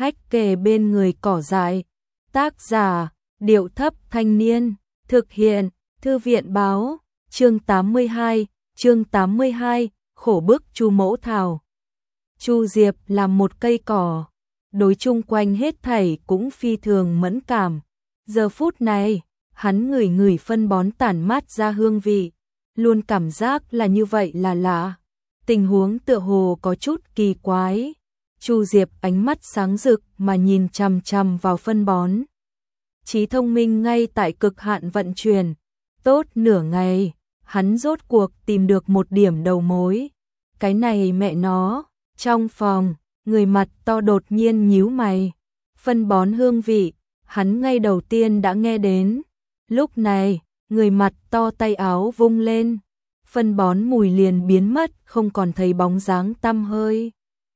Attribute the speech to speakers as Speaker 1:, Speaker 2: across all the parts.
Speaker 1: hách kề bên người cỏ dại. Tác giả, Điệu Thấp Thanh Niên, thực hiện, Thư viện Báo, chương 82, khổ bức Chu Mẫu Thảo. Chu Diệp là một cây cỏ, đối chung quanh hết thảy cũng phi thường mẫn cảm. Giờ phút này, hắn ngửi ngửi phân bón tản mát ra hương vị, luôn cảm giác là như vậy là lạ. Tình huống tựa hồ có chút kỳ quái. Chu Diệp ánh mắt sáng rực mà nhìn chằm chằm vào phân bón. Trí thông minh ngay tại cực hạn vận chuyển. Tốt nửa ngày, hắn rốt cuộc tìm được một điểm đầu mối. Cái này mẹ nó, trong phòng, người mặt to đột nhiên nhíu mày. Phân bón hương vị, hắn ngay đầu tiên đã nghe đến. Lúc này, người mặt to tay áo vung lên. Phân bón mùi liền biến mất, không còn thấy bóng dáng tăm hơi.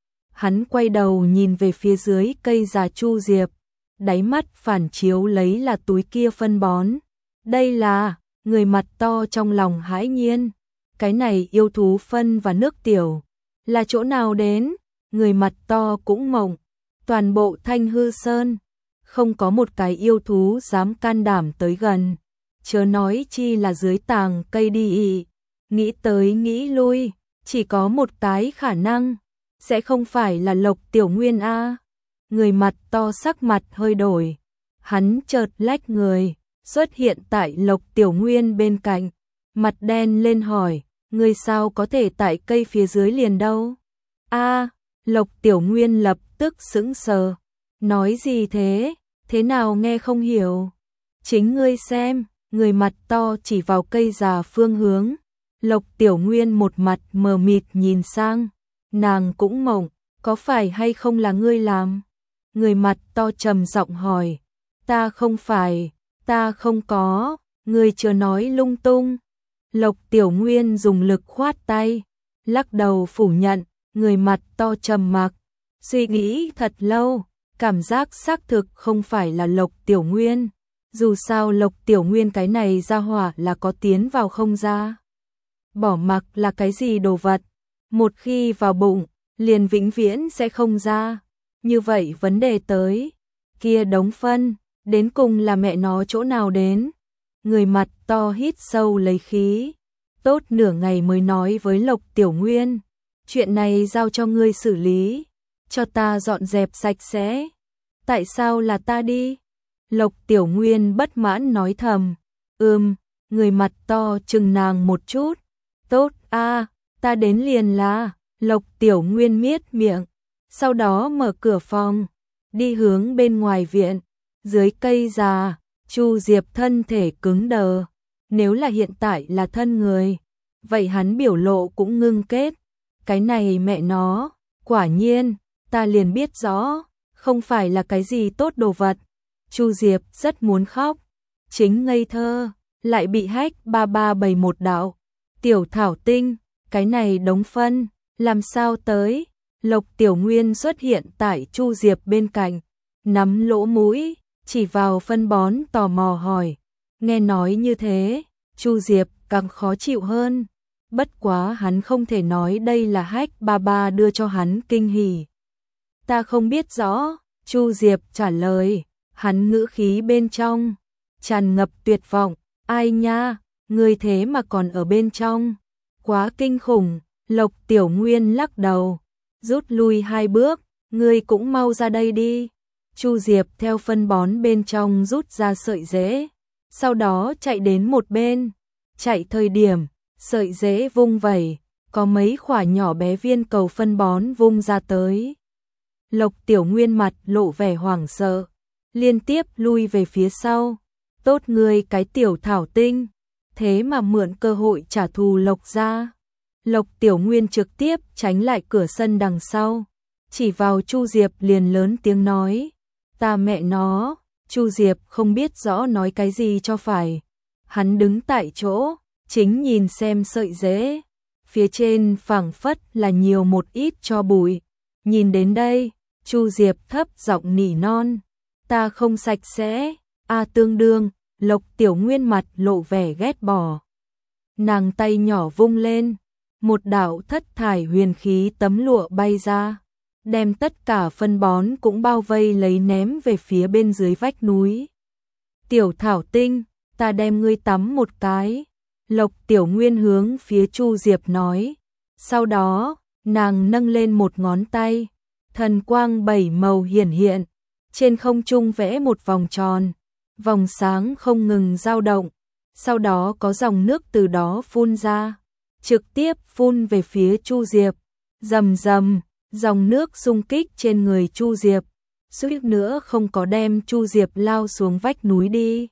Speaker 1: Hắn quay đầu nhìn về phía dưới cây già Chu Diệp, đáy mắt phản chiếu lấy là túi kia phân bón. Đây là, người mặt to trong lòng hãi nhiên. Cái này yêu thú phân và nước tiểu, là chỗ nào đến? Người mặt to cũng mộng. Toàn bộ Thanh Hư Sơn, không có một cái yêu thú dám can đảm tới gần. Chớ nói chi là dưới tàng cây đi. Nghĩ tới nghĩ lui, chỉ có một cái khả năng, sẽ không phải là Lộc Tiểu Nguyên a. Người mặt to sắc mặt hơi đổi, hắn chợt lách người, xuất hiện tại Lộc Tiểu Nguyên bên cạnh, mặt đen lên hỏi, người sao có thể tại cây phía dưới liền đâu? A, Lộc Tiểu Nguyên lập tức sững sờ, nói gì thế, thế nào nghe không hiểu? Chính ngươi xem, người mặt to chỉ vào cây già phương hướng. Lộc Tiểu Nguyên một mặt mờ mịt nhìn sang, nàng cũng mộng, có phải hay không là ngươi làm? Người mặt to trầm giọng hỏi, ta không phải, ta không có, ngươi chưa nói lung tung. Lộc Tiểu Nguyên dùng lực khoát tay, lắc đầu phủ nhận. Người mặt to trầm mặc, suy nghĩ thật lâu, cảm giác xác thực không phải là Lộc Tiểu Nguyên. Dù sao Lộc Tiểu Nguyên cái này ra hỏa là có tiến vào không ra. Bỏ mặc là cái gì đồ vật, một khi vào bụng, liền vĩnh viễn sẽ không ra. Như vậy vấn đề tới, kia đống phân, đến cùng là mẹ nó chỗ nào đến? Người mặt to hít sâu lấy khí, tốt nửa ngày mới nói với Lộc Tiểu Nguyên, chuyện này giao cho ngươi xử lý, cho ta dọn dẹp sạch sẽ. Tại sao là ta đi? Lộc Tiểu Nguyên bất mãn nói thầm, người mặt to chừng nàng một chút. Tốt a, ta đến liền là. Lộc Tiểu Nguyên miết miệng, sau đó mở cửa phòng, đi hướng bên ngoài viện. Dưới cây già, Chu Diệp thân thể cứng đờ. Nếu là hiện tại là thân người, vậy hắn biểu lộ cũng ngưng kết. Cái này mẹ nó, quả nhiên, ta liền biết rõ, không phải là cái gì tốt đồ vật. Chu Diệp rất muốn khóc, chính ngây thơ, lại bị hách ba bày một đạo. Tiểu thảo tinh, cái này đống phân, làm sao tới? Lộc Tiểu Nguyên xuất hiện tại Chu Diệp bên cạnh, nắm lỗ mũi, chỉ vào phân bón tò mò hỏi. Nghe nói như thế, Chu Diệp càng khó chịu hơn. Bất quá hắn không thể nói đây là hách ba đưa cho hắn kinh hỉ. Ta không biết rõ, Chu Diệp trả lời, hắn ngữ khí bên trong tràn ngập tuyệt vọng. Ai nha, ngươi thế mà còn ở bên trong, quá kinh khủng. Lộc Tiểu Nguyên lắc đầu, rút lui 2 bước, ngươi cũng mau ra đây đi. Chu Diệp theo phân bón bên trong rút ra sợi rễ, sau đó chạy đến một bên. Chạy thời điểm, sợi rễ vung vẩy, có mấy quả nhỏ bé viên cầu phân bón vung ra tới. Lộc Tiểu Nguyên mặt lộ vẻ hoảng sợ, liên tiếp lui về phía sau. Tốt ngươi cái tiểu thảo tinh, thế mà mượn cơ hội trả thù Lộc gia. Lộc Tiểu Nguyên trực tiếp tránh lại cửa sân đằng sau, chỉ vào Chu Diệp liền lớn tiếng nói, ta mẹ nó. Chu Diệp không biết rõ nói cái gì cho phải. Hắn đứng tại chỗ, chính nhìn xem sợi rễ, phía trên phảng phất là nhiều một ít tro bụi. Nhìn đến đây, Chu Diệp thấp giọng nỉ non, ta không sạch sẽ. Tương đương. Lộc Tiểu Nguyên mặt lộ vẻ ghét bỏ, nàng tay nhỏ vung lên, một đạo thất thải huyền khí tấm lụa bay ra, đem tất cả phân bón cũng bao vây lấy ném về phía bên dưới vách núi. Tiểu Thảo Tinh, ta đem ngươi tắm một cái. Lộc Tiểu Nguyên hướng phía Chu Diệp nói. Sau đó, nàng nâng lên một ngón tay. Thần quang 7 màu hiển hiện. Trên không trung vẽ một vòng tròn. Vòng sáng không ngừng dao động. Sau đó có dòng nước từ đó phun ra. Trực tiếp phun về phía Chu Diệp. Rầm rầm, dòng nước xung kích trên người Chu Diệp. Suýt nữa không có đem Chu Diệp lao xuống vách núi đi.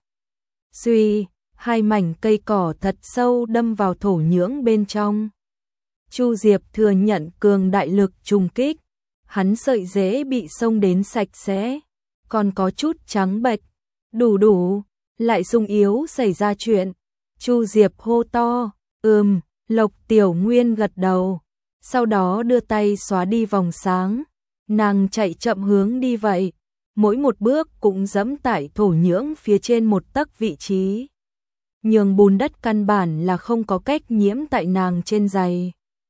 Speaker 1: Suy, hai mảnh cây cỏ thật sâu đâm vào thổ nhưỡng bên trong. Chu Diệp thừa nhận cường đại lực trùng kích. Hắn sợi rễ bị xông đến sạch sẽ. Còn có chút trắng bệch. Đủ, lại sung yếu xảy ra chuyện. Chu Diệp hô to, Lộc Tiểu Nguyên gật đầu. Sau đó đưa tay xóa đi vòng sáng. Nàng chạy chậm hướng đi vậy. Mỗi một bước cũng dẫm tại thổ nhưỡng phía trên một tấc vị trí. Nhường bùn đất căn bản là không có cách nhiễm tại nàng trên giày.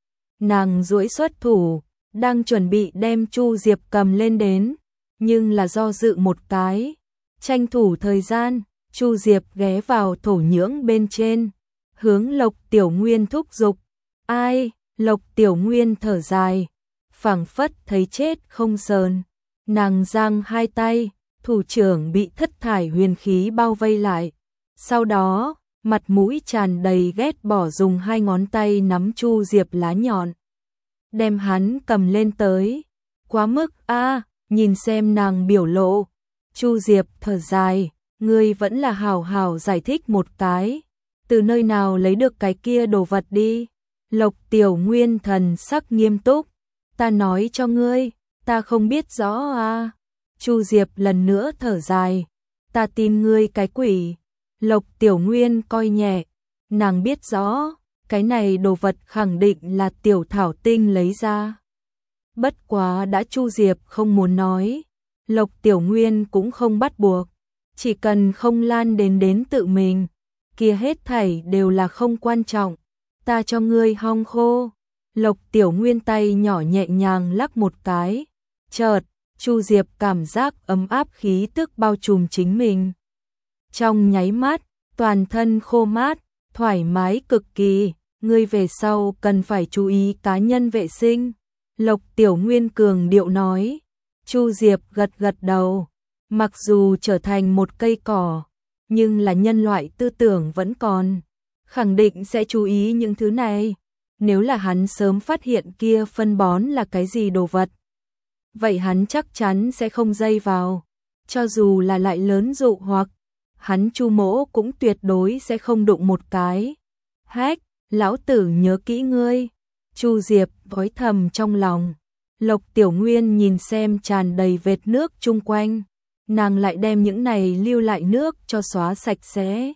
Speaker 1: Nàng duỗi xuất thủ, đang chuẩn bị đem Chu Diệp cầm lên đến. Nhưng là do dự một cái. Tranh thủ thời gian, Chu Diệp ghé vào thổ nhưỡng bên trên. Hướng Lộc Tiểu Nguyên thúc giục. Ai? Lộc Tiểu Nguyên thở dài. Phảng phất thấy chết không sờn. Nàng giang hai tay, thủ trưởng bị thất thải huyền khí bao vây lại. Sau đó, mặt mũi tràn đầy ghét bỏ dùng hai ngón tay nắm Chu Diệp lá nhọn. Đem hắn cầm lên tới. Quá mức a, nhìn xem nàng biểu lộ. Chu Diệp thở dài, ngươi vẫn là hào hào giải thích một cái. Từ nơi nào lấy được cái kia đồ vật đi. Lộc Tiểu Nguyên thần sắc nghiêm túc. Ta nói cho ngươi, ta không biết rõ à. Chu Diệp lần nữa thở dài. Ta tin ngươi cái quỷ. Lộc Tiểu Nguyên coi nhẹ. Nàng biết rõ, cái này đồ vật khẳng định là Tiểu Thảo Tinh lấy ra. Bất quá đã Chu Diệp không muốn nói. Lộc Tiểu Nguyên cũng không bắt buộc. Chỉ cần không lan đến tự mình. Kia hết thảy đều là không quan trọng. Ta cho ngươi hong khô. Lộc Tiểu Nguyên tay nhỏ nhẹ nhàng lắc một cái. Chợt, Chu Diệp cảm giác ấm áp khí tức bao trùm chính mình. Trong nháy mắt, toàn thân khô mát, thoải mái cực kỳ. Ngươi về sau cần phải chú ý cá nhân vệ sinh. Lộc Tiểu Nguyên cường điệu nói. Chu Diệp gật đầu. Mặc dù trở thành một cây cỏ, nhưng là nhân loại tư tưởng vẫn còn. Khẳng định sẽ chú ý những thứ này. Nếu là hắn sớm phát hiện kia phân bón là cái gì đồ vật, vậy hắn chắc chắn sẽ không dây vào. Cho dù là lại lớn dụ hoặc, hắn Chu Mỗ cũng tuyệt đối sẽ không đụng một cái. Hách, lão tử nhớ kỹ ngươi. Chu Diệp vói thầm trong lòng. Lộc Tiểu Nguyên nhìn xem tràn đầy vệt nước chung quanh. Nàng lại đem những này lưu lại nước cho xóa sạch sẽ.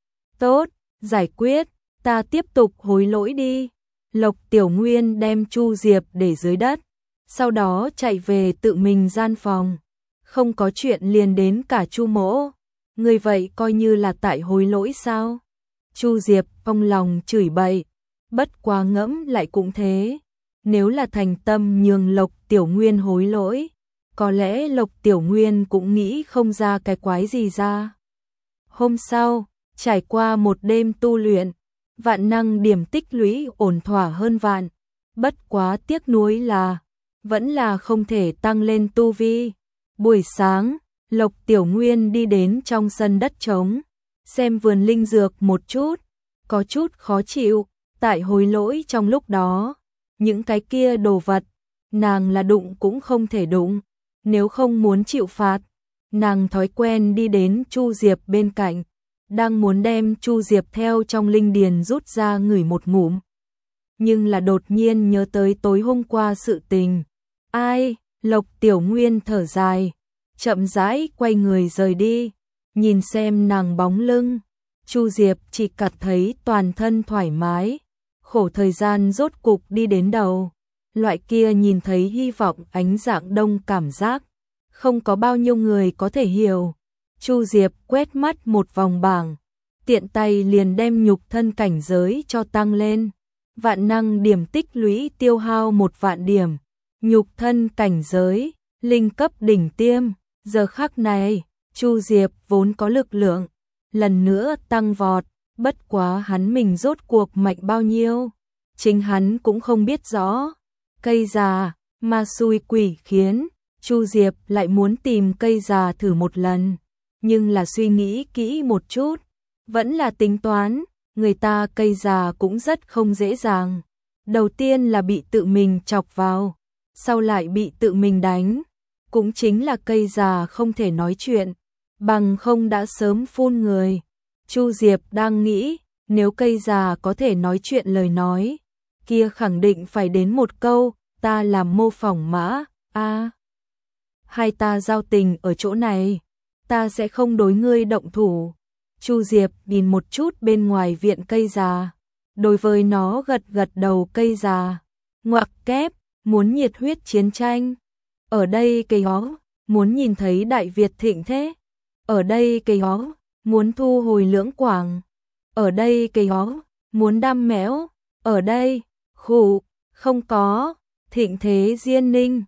Speaker 1: Tốt, giải quyết, ta tiếp tục hối lỗi đi. Lộc Tiểu Nguyên đem Chu Diệp để dưới đất. Sau đó chạy về tự mình gian phòng. Không có chuyện liền đến cả Chu Mỗ. Người vậy coi như là tại hối lỗi sao? Chu Diệp trong lòng chửi bậy. Bất quá ngẫm lại cũng thế. Nếu là thành tâm nhường Lộc Tiểu Nguyên hối lỗi, có lẽ Lộc Tiểu Nguyên cũng nghĩ không ra cái quái gì ra. Hôm sau, trải qua một đêm tu luyện, vạn năng điểm tích lũy ổn thỏa hơn vạn. Bất quá tiếc nuối là, vẫn là không thể tăng lên tu vi. Buổi sáng, Lộc Tiểu Nguyên đi đến trong sân đất trống, xem vườn linh dược một chút, có chút khó chịu, tại hối lỗi trong lúc đó. Những cái kia đồ vật, nàng là đụng cũng không thể đụng, nếu không muốn chịu phạt. Nàng thói quen đi đến Chu Diệp bên cạnh, đang muốn đem Chu Diệp theo trong linh điền rút ra ngửi một ngụm. Nhưng là đột nhiên nhớ tới tối hôm qua sự tình. Ai? Lộc Tiểu Nguyên thở dài, chậm rãi quay người rời đi, nhìn xem nàng bóng lưng. Chu Diệp chỉ cảm thấy toàn thân thoải mái, khổ thời gian rốt cục đi đến đầu. Loại kia nhìn thấy hy vọng ánh dạng đông cảm giác, không có bao nhiêu người có thể hiểu. Chu Diệp quét mắt một vòng bảng, tiện tay liền đem nhục thân cảnh giới cho tăng lên. Vạn năng điểm tích lũy tiêu hao 1 vạn điểm, nhục thân cảnh giới, linh cấp đỉnh tiêm, giờ khắc này, Chu Diệp vốn có lực lượng, lần nữa tăng vọt, bất quá hắn mình rốt cuộc mạnh bao nhiêu, chính hắn cũng không biết rõ. Cây già, ma xui quỷ khiến, Chu Diệp lại muốn tìm cây già thử một lần, nhưng là suy nghĩ kỹ một chút, vẫn là tính toán, người ta cây già cũng rất không dễ dàng. Đầu tiên là bị tự mình chọc vào, sau lại bị tự mình đánh, cũng chính là cây già không thể nói chuyện, bằng không đã sớm phun người. Chu Diệp đang nghĩ, nếu cây già có thể nói chuyện lời nói, kia khẳng định phải đến một câu, ta làm mô phỏng mã, hai ta giao tình ở chỗ này, ta sẽ không đối ngươi động thủ. Chu Diệp nhìn một chút bên ngoài viện cây già, đối với nó gật gật đầu. Cây già, ngoặc kép, muốn nhiệt huyết chiến tranh. Ở đây cây ó, muốn nhìn thấy Đại Việt thịnh thế. Ở đây cây ó, muốn thu hồi Lưỡng Quảng. Ở đây cây ó, muốn đam mẽo. Ở đây, khụ, không có, thịnh thế Diên Ninh.